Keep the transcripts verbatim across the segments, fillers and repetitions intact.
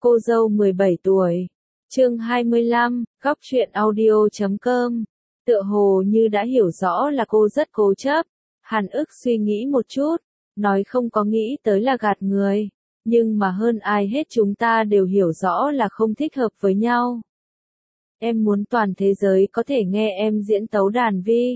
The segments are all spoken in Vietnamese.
Cô dâu mười bảy tuổi. Chương hai mươi lăm, góc truyện audio chấm com. Tựa hồ như đã hiểu rõ là cô rất cố chấp. Hàn ức suy nghĩ một chút, nói không có nghĩ tới là gạt người. Nhưng mà hơn ai hết chúng ta đều hiểu rõ là không thích hợp với nhau. Em muốn toàn thế giới có thể nghe em diễn tấu đàn vi.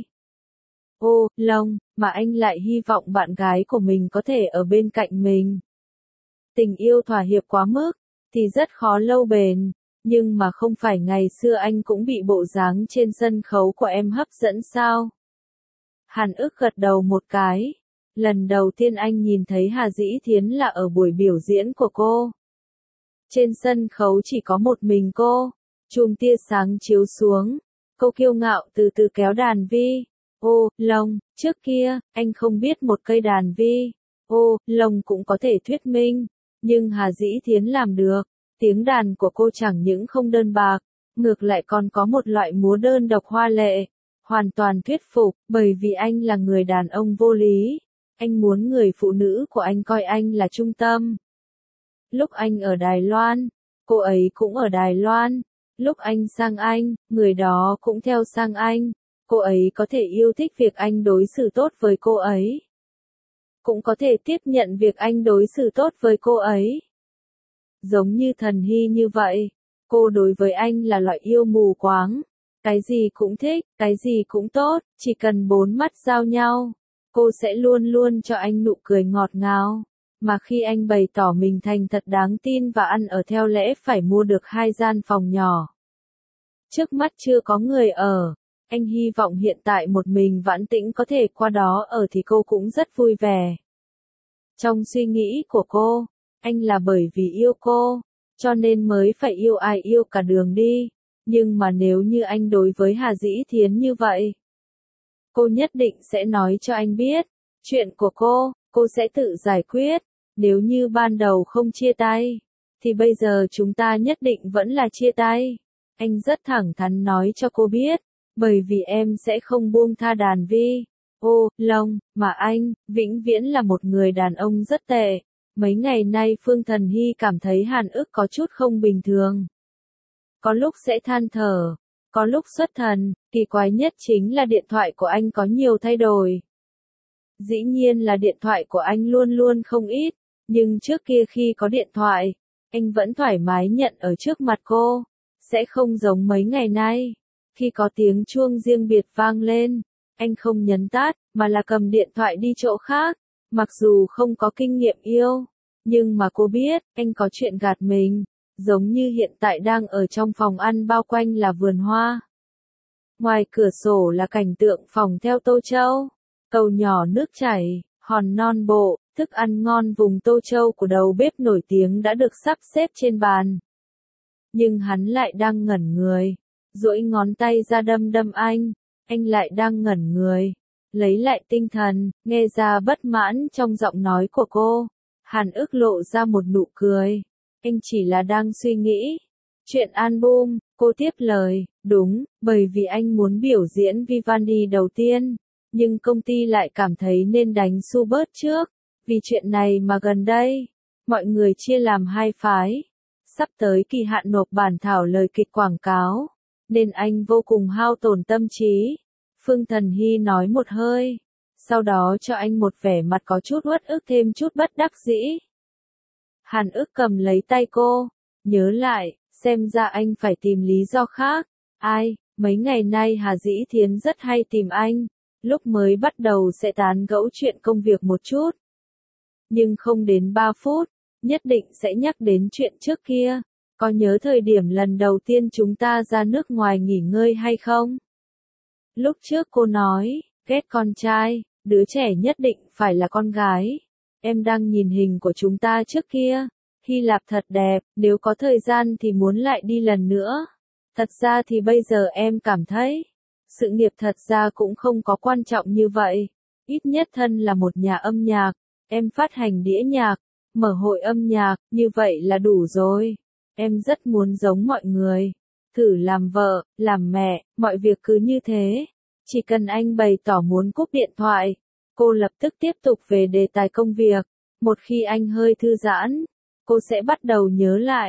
Ô, Long, mà anh lại hy vọng bạn gái của mình có thể ở bên cạnh mình. Tình yêu thỏa hiệp quá mức, thì rất khó lâu bền, nhưng mà không phải ngày xưa anh cũng bị bộ dáng trên sân khấu của em hấp dẫn sao? Hàn ức gật đầu một cái. Lần đầu tiên anh nhìn thấy Hà Dĩ Thiến là ở buổi biểu diễn của cô. Trên sân khấu chỉ có một mình cô, chùm tia sáng chiếu xuống, cô kiêu ngạo từ từ kéo đàn vi. Ô, Long, trước kia, anh không biết một cây đàn vi. Ô, Long cũng có thể thuyết minh, nhưng Hà Dĩ Thiến làm được. Tiếng đàn của cô chẳng những không đơn bạc, ngược lại còn có một loại múa đơn độc hoa lệ, hoàn toàn thuyết phục, bởi vì anh là người đàn ông vô lý. Anh muốn người phụ nữ của anh coi anh là trung tâm. Lúc anh ở Đài Loan, cô ấy cũng ở Đài Loan. Lúc anh sang Anh, người đó cũng theo sang Anh. Cô ấy có thể yêu thích việc anh đối xử tốt với cô ấy. Cũng có thể tiếp nhận việc anh đối xử tốt với cô ấy. Giống như Thần Hy như vậy, cô đối với anh là loại yêu mù quáng. Cái gì cũng thích, cái gì cũng tốt, chỉ cần bốn mắt giao nhau. Cô sẽ luôn luôn cho anh nụ cười ngọt ngào. Mà khi anh bày tỏ mình thành thật đáng tin và ăn ở theo lẽ phải mua được hai gian phòng nhỏ. Trước mắt chưa có người ở. Anh hy vọng hiện tại một mình Vãn Tĩnh có thể qua đó ở thì cô cũng rất vui vẻ. Trong suy nghĩ của cô, anh là bởi vì yêu cô, cho nên mới phải yêu ai yêu cả đường đi. Nhưng mà nếu như anh đối với Hà Dĩ Thiến như vậy, cô nhất định sẽ nói cho anh biết. Chuyện của cô, cô sẽ tự giải quyết. Nếu như ban đầu không chia tay, thì bây giờ chúng ta nhất định vẫn là chia tay. Anh rất thẳng thắn nói cho cô biết, bởi vì em sẽ không buông tha đàn vi. Ô, Long, mà anh, vĩnh viễn là một người đàn ông rất tệ. Mấy ngày nay Phương Thần Hy cảm thấy Hàn ức có chút không bình thường. Có lúc sẽ than thở, có lúc xuất thần, kỳ quái nhất chính là điện thoại của anh có nhiều thay đổi. Dĩ nhiên là điện thoại của anh luôn luôn không ít, nhưng trước kia khi có điện thoại, anh vẫn thoải mái nhận ở trước mặt cô, sẽ không giống mấy ngày nay. Khi có tiếng chuông riêng biệt vang lên, anh không nhấn tắt, mà là cầm điện thoại đi chỗ khác. Mặc dù không có kinh nghiệm yêu, nhưng mà cô biết, anh có chuyện gạt mình, giống như hiện tại đang ở trong phòng ăn bao quanh là vườn hoa. Ngoài cửa sổ là cảnh tượng phòng theo Tô Châu, cầu nhỏ nước chảy, hòn non bộ, thức ăn ngon vùng Tô Châu của đầu bếp nổi tiếng đã được sắp xếp trên bàn. Nhưng hắn lại đang ngẩn người, duỗi ngón tay ra đâm đâm anh, anh lại đang ngẩn người. Lấy lại tinh thần, nghe ra bất mãn trong giọng nói của cô. Hàn ức lộ ra một nụ cười. Anh chỉ là đang suy nghĩ. Chuyện album, cô tiếp lời, đúng, bởi vì anh muốn biểu diễn Vivendi đầu tiên. Nhưng công ty lại cảm thấy nên đánh Schubert trước. Vì chuyện này mà gần đây, mọi người chia làm hai phái. Sắp tới kỳ hạn nộp bản thảo lời kịch quảng cáo, nên anh vô cùng hao tổn tâm trí. Phương Thần Hy nói một hơi, sau đó cho anh một vẻ mặt có chút uất ức thêm chút bất đắc dĩ. Hàn ức cầm lấy tay cô, nhớ lại, xem ra anh phải tìm lý do khác. Ai, mấy ngày nay Hà Dĩ Thiến rất hay tìm anh, lúc mới bắt đầu sẽ tán gẫu chuyện công việc một chút. Nhưng không đến ba phút, nhất định sẽ nhắc đến chuyện trước kia. Có nhớ thời điểm lần đầu tiên chúng ta ra nước ngoài nghỉ ngơi hay không? Lúc trước cô nói, ghét con trai, đứa trẻ nhất định phải là con gái. Em đang nhìn hình của chúng ta trước kia. Hy Lạp thật đẹp, nếu có thời gian thì muốn lại đi lần nữa. Thật ra thì bây giờ em cảm thấy, sự nghiệp thật ra cũng không có quan trọng như vậy. Ít nhất thân là một nhà âm nhạc, em phát hành đĩa nhạc, mở hội âm nhạc, như vậy là đủ rồi. Em rất muốn giống mọi người. Thử làm vợ, làm mẹ, mọi việc cứ như thế. Chỉ cần anh bày tỏ muốn cúp điện thoại, cô lập tức tiếp tục về đề tài công việc. Một khi anh hơi thư giãn, cô sẽ bắt đầu nhớ lại.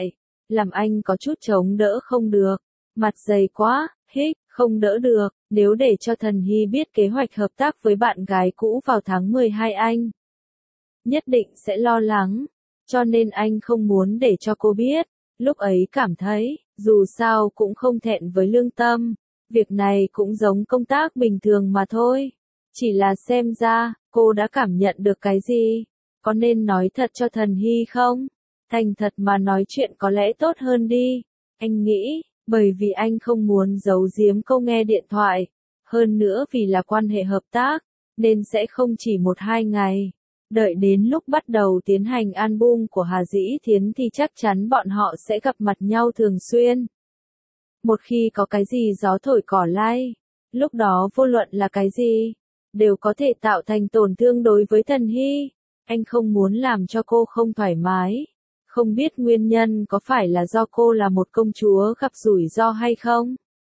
làm anh có chút chống đỡ không được. Mặt dày quá, hích, không đỡ được, nếu để cho Thần Hy biết kế hoạch hợp tác với bạn gái cũ vào tháng mười hai anh nhất định sẽ lo lắng, cho nên anh không muốn để cho cô biết. Lúc ấy cảm thấy, dù sao cũng không thẹn với lương tâm, việc này cũng giống công tác bình thường mà thôi. Chỉ là xem ra, cô đã cảm nhận được cái gì, có nên nói thật cho Thần Hy không? Thành thật mà nói chuyện có lẽ tốt hơn đi, anh nghĩ, bởi vì anh không muốn giấu giếm câu nghe điện thoại, hơn nữa vì là quan hệ hợp tác, nên sẽ không chỉ một hai ngày. Đợi đến lúc bắt đầu tiến hành album của Hà Dĩ Thiến thì chắc chắn bọn họ sẽ gặp mặt nhau thường xuyên. Một khi có cái gì gió thổi cỏ lay, lúc đó vô luận là cái gì, đều có thể tạo thành tổn thương đối với Thần Hy. Anh không muốn làm cho cô không thoải mái. Không biết nguyên nhân có phải là do cô là một công chúa gặp rủi ro hay không?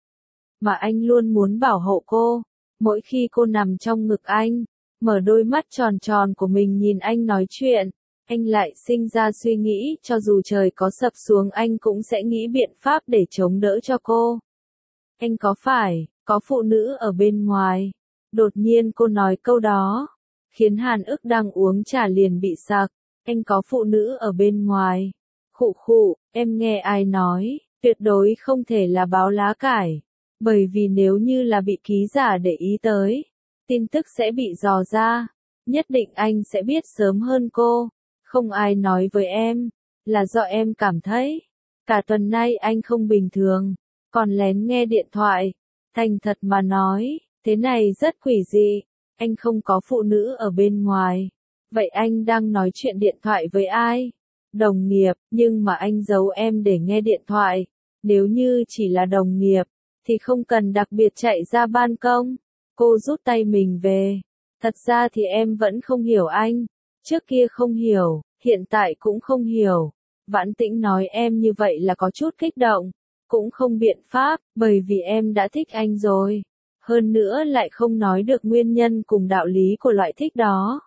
Mà anh luôn muốn bảo hộ cô. Mỗi khi cô nằm trong ngực anh, mở đôi mắt tròn tròn của mình nhìn anh nói chuyện, anh lại sinh ra suy nghĩ cho dù trời có sập xuống anh cũng sẽ nghĩ biện pháp để chống đỡ cho cô. Anh có phải, có phụ nữ ở bên ngoài? Đột nhiên cô nói câu đó, khiến Hàn Ức đang uống trà liền bị sặc. Anh có phụ nữ ở bên ngoài. Khụ khụ, em nghe ai nói, tuyệt đối không thể là báo lá cải. Bởi vì nếu như là bị ký giả để ý tới, tin tức sẽ bị dò ra. Nhất định anh sẽ biết sớm hơn cô. Không ai nói với em, là do em cảm thấy. Cả tuần nay anh không bình thường, còn lén nghe điện thoại. Thành thật mà nói, thế này rất quỷ dị. Anh không có phụ nữ ở bên ngoài. Vậy anh đang nói chuyện điện thoại với ai? Đồng nghiệp, nhưng mà anh giấu em để nghe điện thoại. Nếu như chỉ là đồng nghiệp, thì không cần đặc biệt chạy ra ban công. Cô rút tay mình về. Thật ra thì em vẫn không hiểu anh. Trước kia không hiểu, hiện tại cũng không hiểu. Vãn Tĩnh nói em như vậy là có chút kích động. Cũng không biện pháp, bởi vì em đã thích anh rồi. Hơn nữa lại không nói được nguyên nhân cùng đạo lý của loại thích đó.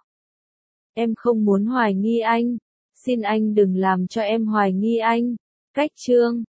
Em không muốn hoài nghi anh. Xin anh đừng làm cho em hoài nghi anh. Cách chương